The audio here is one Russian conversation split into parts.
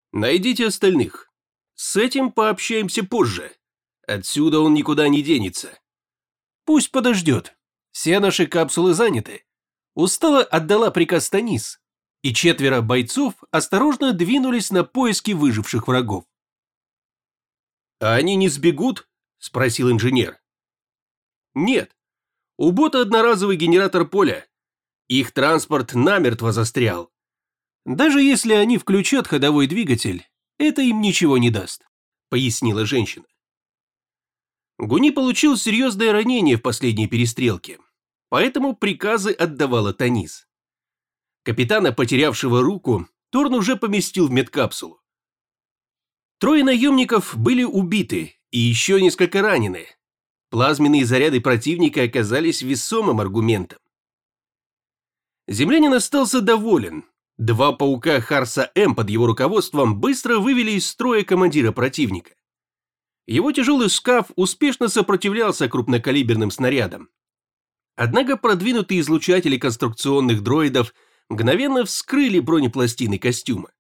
Найдите остальных. С этим пообщаемся позже. Отсюда он никуда не денется. Пусть подождет. Все наши капсулы заняты. Устало отдала приказ Танис, и 4 бойцов осторожно двинулись на поиски выживших врагов. «А они не сбегут?» – спросил инженер. «Нет. У бота одноразовый генератор поля. Их транспорт намертво застрял. Даже если они включат ходовой двигатель, это им ничего не даст», – пояснила женщина. Гуни получил серьезное ранение в последней перестрелке, поэтому приказы отдавала Танис. Капитана, потерявшего руку, Торн уже поместил в медкапсулу. 3 наемников были убиты и еще несколько ранены. Плазменные заряды противника оказались весомым аргументом. Землянин остался доволен. 2 паука Харса-М под его руководством быстро вывели из строя командира противника. Его тяжелый скаф успешно сопротивлялся крупнокалиберным снарядам. Однако продвинутые излучатели конструкционных дроидов мгновенно вскрыли бронепластины костюма.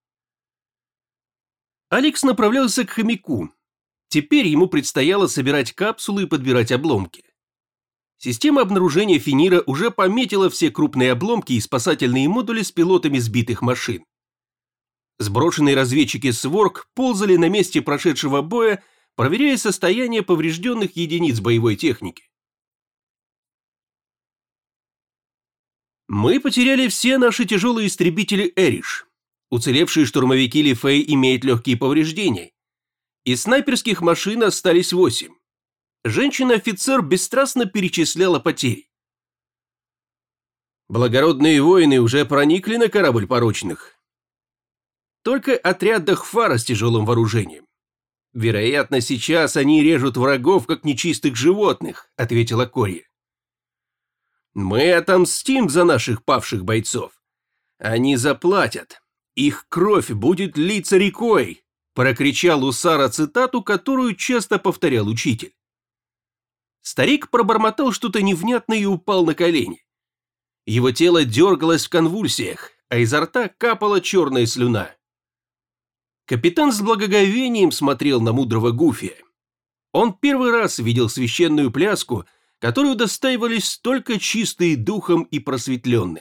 Алекс направлялся к хомяку. Теперь ему предстояло собирать капсулы и подбирать обломки. Система обнаружения Финира уже пометила все крупные обломки и спасательные модули с пилотами сбитых машин. Сброшенные разведчики Сворк ползали на месте прошедшего боя, проверяя состояние поврежденных единиц боевой техники. Мы потеряли все наши тяжелые истребители Эриш. Уцелевшие штурмовики Ли Фэй имеют легкие повреждения. Из снайперских машин остались 8. Женщина-офицер бесстрастно перечисляла потери. Благородные воины уже проникли на корабль порочных. Только отряд Дахфара с тяжелым вооружением. Вероятно, сейчас они режут врагов, как нечистых животных, ответила Кори. Мы отомстим за наших павших бойцов. Они заплатят. Их кровь будет литься рекой, прокричал Усара цитату, которую часто повторял учитель. Старик пробормотал что-то невнятное и упал на колени. Его тело дергалось в конвульсиях, а изо рта капала черная слюна. Капитан с благоговением смотрел на мудрого Гуфия. Он первый раз видел священную пляску, которую удостаивались столько чистые духом и просветленной.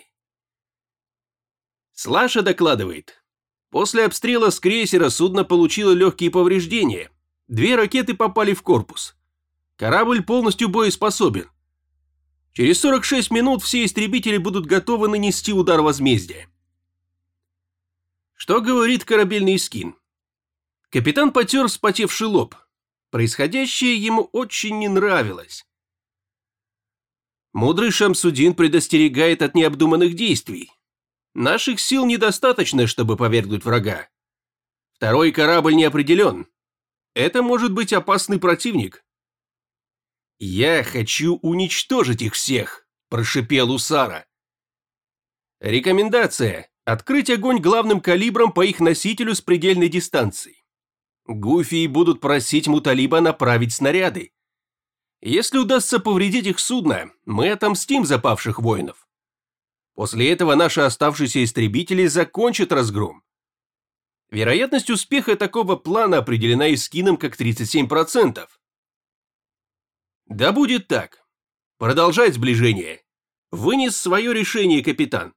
Слаша докладывает. После обстрела с крейсера судно получило легкие повреждения. 2 ракеты попали в корпус. Корабль полностью боеспособен. Через 46 минут все истребители будут готовы нанести удар возмездия. Что говорит корабельный скин? Капитан потер вспотевший лоб. Происходящее ему очень не нравилось. Мудрый Шамсудин предостерегает от необдуманных действий. Наших сил недостаточно, чтобы повергнуть врага. 2-й корабль не определен. Это может быть опасный противник. «Я хочу уничтожить их всех», – прошипел Усара. Рекомендация – открыть огонь главным калибром по их носителю с предельной дистанцией. Гуфии будут просить Муталиба направить снаряды. Если удастся повредить их судно, мы отомстим за павших воинов. После этого наши оставшиеся истребители закончат разгром. Вероятность успеха такого плана определена Искином как 37%. Да будет так. Продолжать сближение. Вынес свое решение капитан.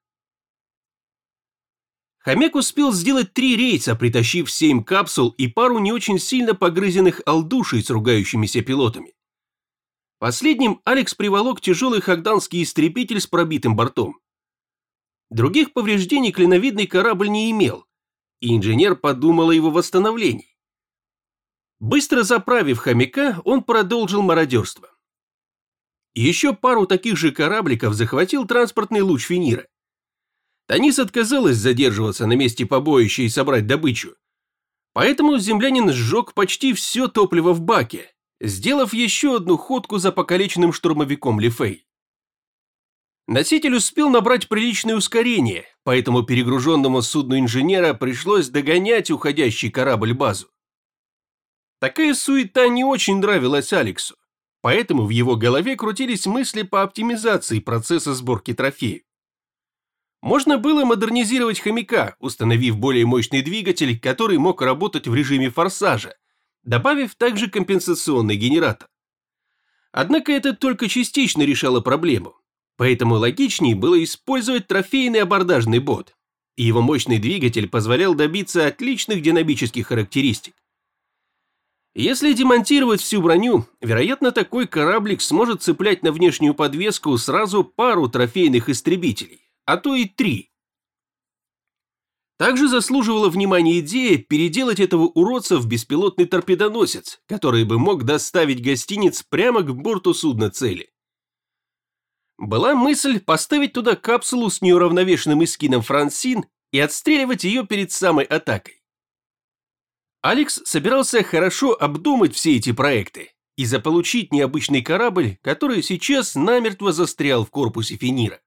Хомяк успел сделать 3 рейса, притащив 7 капсул и пару не очень сильно погрызенных алдушей с ругающимися пилотами. Последним Алекс приволок тяжелый хагданский истребитель с пробитым бортом. Других повреждений клиновидный корабль не имел, и инженер подумал о его восстановлении. Быстро заправив хомяка, он продолжил мародерство. Еще пару таких же корабликов захватил транспортный луч Финира. Танис отказалась задерживаться на месте побоища и собрать добычу, поэтому землянин сжег почти все топливо в баке, сделав еще одну ходку за покалеченным штурмовиком Ли Фэй. Носитель успел набрать приличное ускорение, поэтому перегруженному судну инженера пришлось догонять уходящий корабль-базу. Такая суета не очень нравилась Алексу, поэтому в его голове крутились мысли по оптимизации процесса сборки трофеев. Можно было модернизировать «Хомяка», установив более мощный двигатель, который мог работать в режиме форсажа, добавив также компенсационный генератор. Однако это только частично решало проблему, поэтому логичнее было использовать трофейный абордажный бот, и его мощный двигатель позволял добиться отличных динамических характеристик. Если демонтировать всю броню, вероятно, такой кораблик сможет цеплять на внешнюю подвеску сразу пару трофейных истребителей, а то и 3. Также заслуживала внимания идея переделать этого уродца в беспилотный торпедоносец, который бы мог доставить гостиниц прямо к борту судна цели. Была мысль поставить туда капсулу с неуравновешенным эскином Франсин и отстреливать ее перед самой атакой. Алекс собирался хорошо обдумать все эти проекты и заполучить необычный корабль, который сейчас намертво застрял в корпусе Фенира.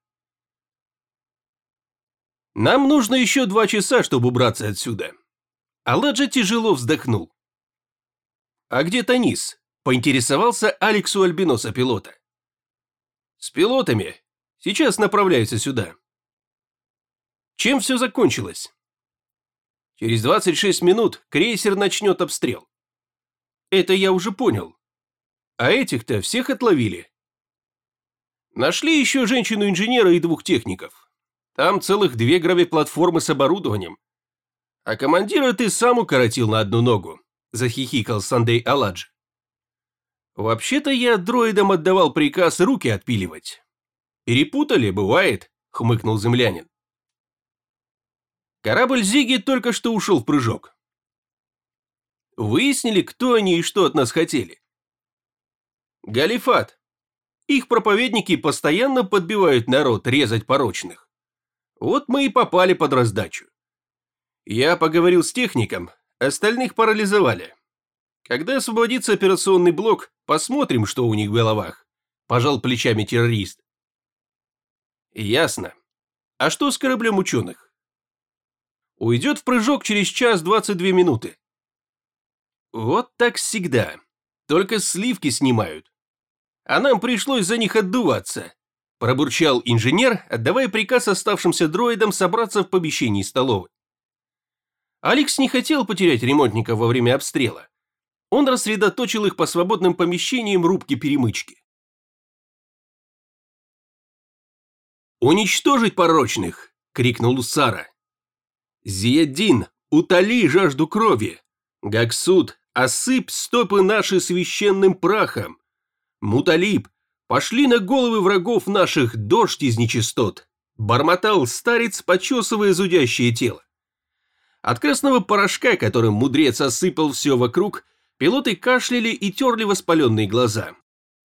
Нам нужно еще 2 часа, чтобы убраться отсюда. Аладжа тяжело вздохнул. А где Танис? Поинтересовался Алекс у альбиноса-пилота. С пилотами. Сейчас направляются сюда. Чем все закончилось? Через 26 минут крейсер начнет обстрел. Это я уже понял. А этих-то всех отловили. Нашли еще женщину-инженера и 2 техников. Там целых 2 гравиплатформы с оборудованием. А командира ты сам укоротил на одну ногу, захихикал Сандей Аладж. Вообще-то я дроидам отдавал приказ руки отпиливать. Перепутали, бывает, хмыкнул землянин. Корабль Зиги только что ушел в прыжок. Выяснили, кто они и что от нас хотели. Галифат. Их проповедники постоянно подбивают народ резать порочных. Вот мы и попали под раздачу. Я поговорил с техником, остальных парализовали. Когда освободится операционный блок, посмотрим, что у них в головах. Пожал плечами террорист. Ясно. А что с кораблем ученых? Уйдет в прыжок через час 22 минуты. Вот так всегда. Только сливки снимают. А нам пришлось за них отдуваться. Пробурчал инженер, отдавая приказ оставшимся дроидам собраться в помещении столовой. Алекс не хотел потерять ремонтников во время обстрела. Он рассредоточил их по свободным помещениям рубки-перемычки. «Уничтожить порочных!» — крикнул Сара. «Зияддин, утоли жажду крови! Гаксут, осыпь стопы наши священным прахом! Муталиб, пошли на головы врагов наших дождь из нечистот!» — бормотал старец, почесывая зудящее тело. От красного порошка, которым мудрец осыпал все вокруг, пилоты кашляли и терли воспаленные глаза.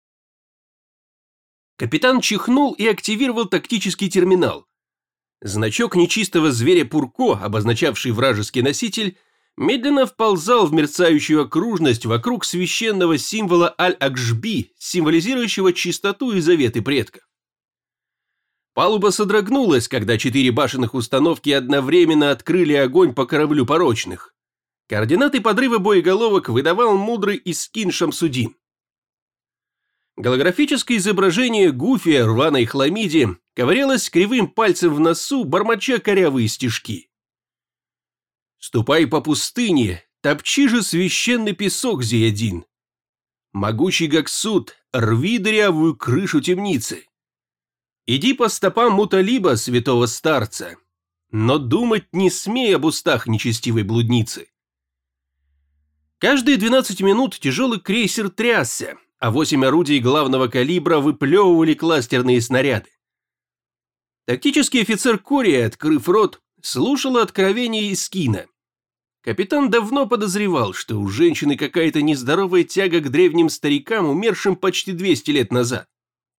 Капитан чихнул и активировал тактический терминал. Значок нечистого зверя Пурко, обозначавший вражеский носитель, медленно вползал в мерцающую окружность вокруг священного символа Аль-Акшби, символизирующего чистоту и заветы предков. Палуба содрогнулась, когда 4 башенных установки одновременно открыли огонь по кораблю порочных. Координаты подрыва боеголовок выдавал мудрый Искин Шамсудин. Голографическое изображение Гуфия в рваной хламиде ковырялось кривым пальцем в носу, бормоча корявые стишки. «Ступай по пустыне, топчи же священный песок, Зияддин. Могучий Гаксут, рви дырявую крышу темницы. Иди по стопам Муталиба, святого старца, но думать не смей об устах нечестивой блудницы». Каждые 12 минут тяжелый крейсер трясся, а 8 орудий главного калибра выплевывали кластерные снаряды. Тактический офицер Кория, открыв рот, слушал откровения Искина. Капитан давно подозревал, что у женщины какая-то нездоровая тяга к древним старикам, умершим почти 200 лет назад.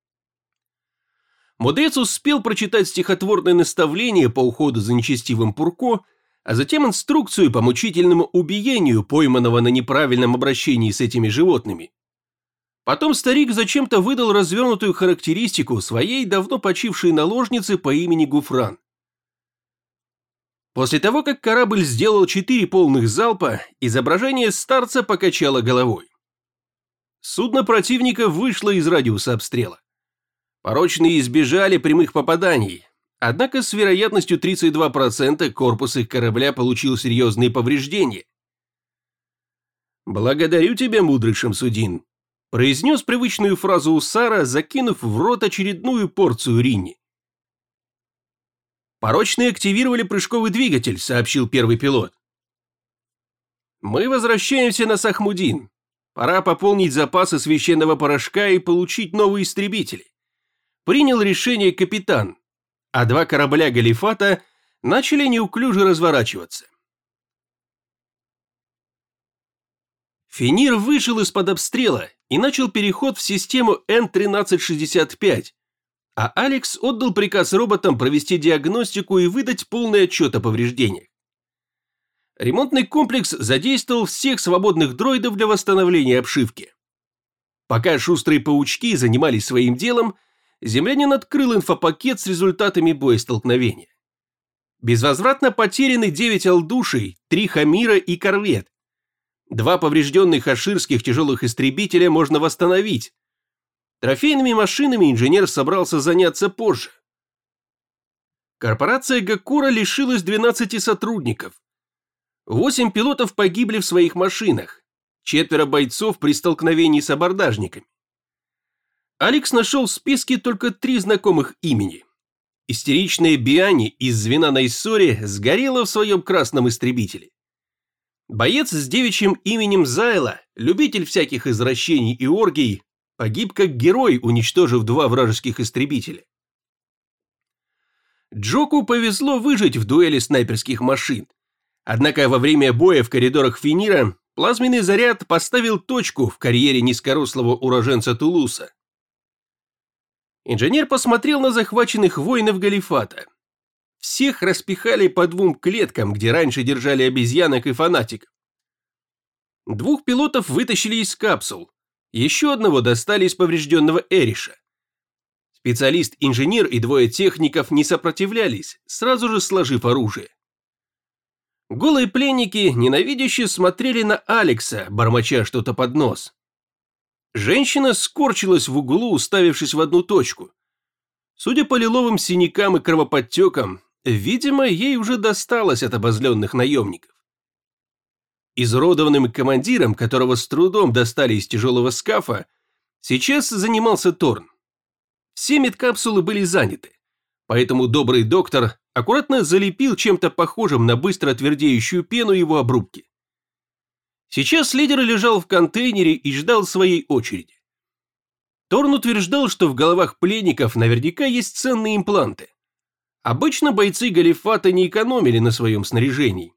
Мудрец успел прочитать стихотворное наставление по уходу за нечестивым Пурко, а затем инструкцию по мучительному убиению пойманного на неправильном обращении с этими животными. Потом старик зачем-то выдал развернутую характеристику своей давно почившей наложницы по имени Гуфран. После того, как корабль сделал 4 полных залпа, изображение старца покачало головой. Судно противника вышло из радиуса обстрела. Порочные избежали прямых попаданий, Однако с вероятностью 32% корпус их корабля получил серьезные повреждения. «Благодарю тебя, мудрый Шамсудин», – произнес привычную фразу Усара, закинув в рот очередную порцию ринни. «Порочные активировали прыжковый двигатель», – сообщил первый пилот. «Мы возвращаемся на Сахмудин. Пора пополнить запасы священного порошка и получить новые истребители. Принял решение капитан, а два корабля Галифата начали неуклюже разворачиваться. Фенир вышел из-под обстрела и начал переход в систему Н-1365, а Алекс отдал приказ роботам провести диагностику и выдать полный отчет о повреждениях. Ремонтный комплекс задействовал всех свободных дроидов для восстановления обшивки. Пока шустрые паучки занимались своим делом, землянин открыл инфопакет с результатами боестолкновения. Безвозвратно потеряны 9 алдушей, 3 хамира и корвет. 2 поврежденных аширских тяжелых истребителя можно восстановить. Трофейными машинами инженер собрался заняться позже. Корпорация Гакура лишилась 12 сотрудников. 8 пилотов погибли в своих машинах, 4 бойцов при столкновении с абордажниками. Алекс нашел в списке только 3 знакомых имени. Истеричная Биани из звена на Иссоре сгорела в своем красном истребителе. Боец с девичьим именем Зайла, любитель всяких извращений и оргий, погиб как герой, уничтожив 2 вражеских истребителя. Джоку повезло выжить в дуэли снайперских машин. Однако во время боя в коридорах Фенира плазменный заряд поставил точку в карьере низкорослого уроженца Тулуса. Инженер посмотрел на захваченных воинов Галифата. Всех распихали по 2 клеткам, где раньше держали обезьянок и фанатиков. 2 пилотов вытащили из капсул, еще одного достали из поврежденного Эриша. Специалист-инженер и 2 техников не сопротивлялись, сразу же сложив оружие. Голые пленники ненавидяще смотрели на Алекса, бормоча что-то под нос. Женщина скорчилась в углу, уставившись в одну точку. Судя по лиловым синякам и кровоподтекам, видимо, ей уже досталось от обозленных наемников. Изуродованным командиром, которого с трудом достали из тяжелого скафа, сейчас занимался Торн. Все медкапсулы были заняты, поэтому добрый доктор аккуратно залепил чем-то похожим на быстро твердеющую пену его обрубки. Сейчас лидер лежал в контейнере и ждал своей очереди. Торн утверждал, что в головах пленников наверняка есть ценные импланты. Обычно бойцы Галифата не экономили на своем снаряжении.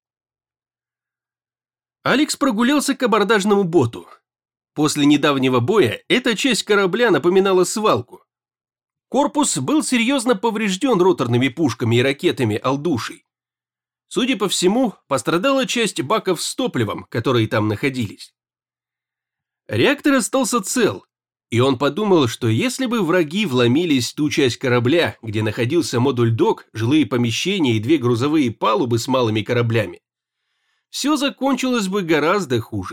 Алекс прогулялся к абордажному боту. После недавнего боя эта часть корабля напоминала свалку. Корпус был серьезно поврежден роторными пушками и ракетами Алдушей. Судя по всему, пострадала часть баков с топливом, которые там находились. Реактор остался цел, и он подумал, что если бы враги вломились в ту часть корабля, где находился модуль док, жилые помещения и 2 грузовые палубы с малыми кораблями, все закончилось бы гораздо хуже.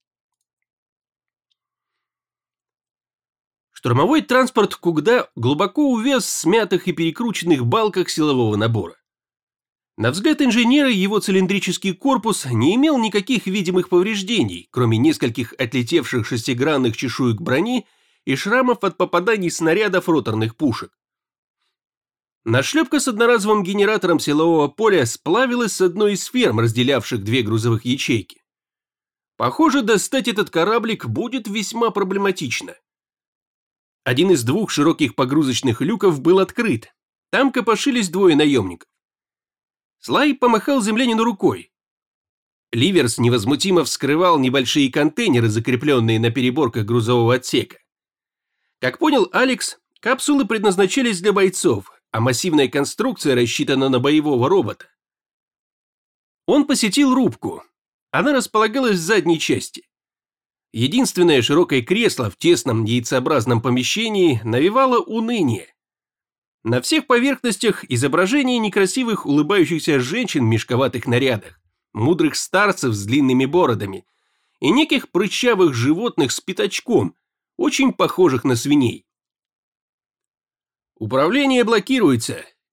Штурмовой транспорт Кугда глубоко увяз в смятых и перекрученных балках силового набора. На взгляд инженера его цилиндрический корпус не имел никаких видимых повреждений, кроме нескольких отлетевших шестигранных чешуек брони и шрамов от попаданий снарядов роторных пушек. Нашлепка с одноразовым генератором силового поля сплавилась с одной из ферм, разделявших 2 грузовых ячейки. Похоже, достать этот кораблик будет весьма проблематично. Один из 2 широких погрузочных люков был открыт. Там копошились 2 наемников. Слай помахал землянину рукой. Ливерс невозмутимо вскрывал небольшие контейнеры, закрепленные на переборках грузового отсека. Как понял Алекс, капсулы предназначались для бойцов, а массивная конструкция рассчитана на боевого робота. Он посетил рубку. Она располагалась в задней части. Единственное широкое кресло в тесном яйцеобразном помещении навевало уныние. На всех поверхностях изображения некрасивых улыбающихся женщин в мешковатых нарядах, мудрых старцев с длинными бородами и неких прыщавых животных с пятачком, очень похожих на свиней. «Управление блокируется.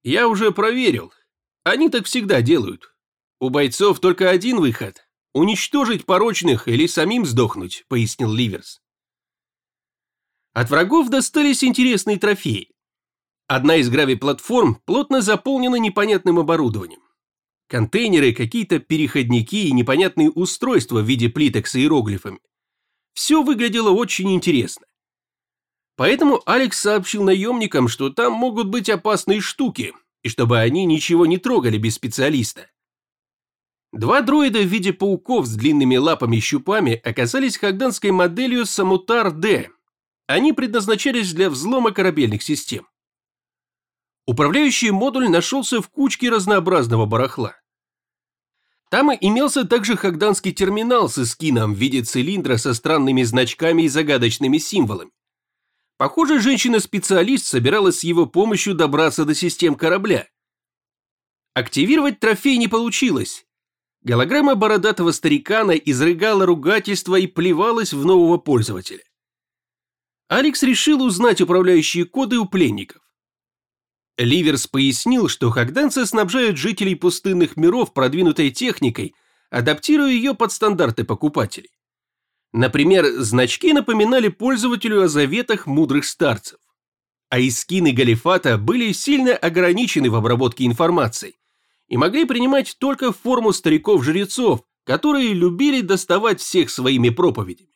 Я уже проверил. Они так всегда делают. У бойцов только один выход – уничтожить порочных или самим сдохнуть, пояснил Ливерс. От врагов достались интересные трофеи. Одна из грави-платформ плотно заполнена непонятным оборудованием. Контейнеры, какие-то переходники и непонятные устройства в виде плиток с иероглифами. Все выглядело очень интересно. Поэтому Алекс сообщил наемникам, что там могут быть опасные штуки, и чтобы они ничего не трогали без специалиста. Два дроида в виде пауков с длинными лапами и щупами оказались хагданской моделью Самутар-Д. Они предназначались для взлома корабельных систем. Управляющий модуль нашелся в кучке разнообразного барахла. Там и имелся также хагданский терминал с эскином в виде цилиндра со странными значками и загадочными символами. Похоже, женщина-специалист собиралась с его помощью добраться до систем корабля. Активировать трофей не получилось. Голограмма бородатого старикана изрыгала ругательство и плевалась в нового пользователя. Алекс решил узнать управляющие коды у пленников. Ливерс пояснил, что хагданцы снабжают жителей пустынных миров продвинутой техникой, адаптируя ее под стандарты покупателей. Например, значки напоминали пользователю о заветах мудрых старцев. А эскины Галифата были сильно ограничены в обработке информации и могли принимать только форму стариков-жрецов, которые любили доставать всех своими проповедями.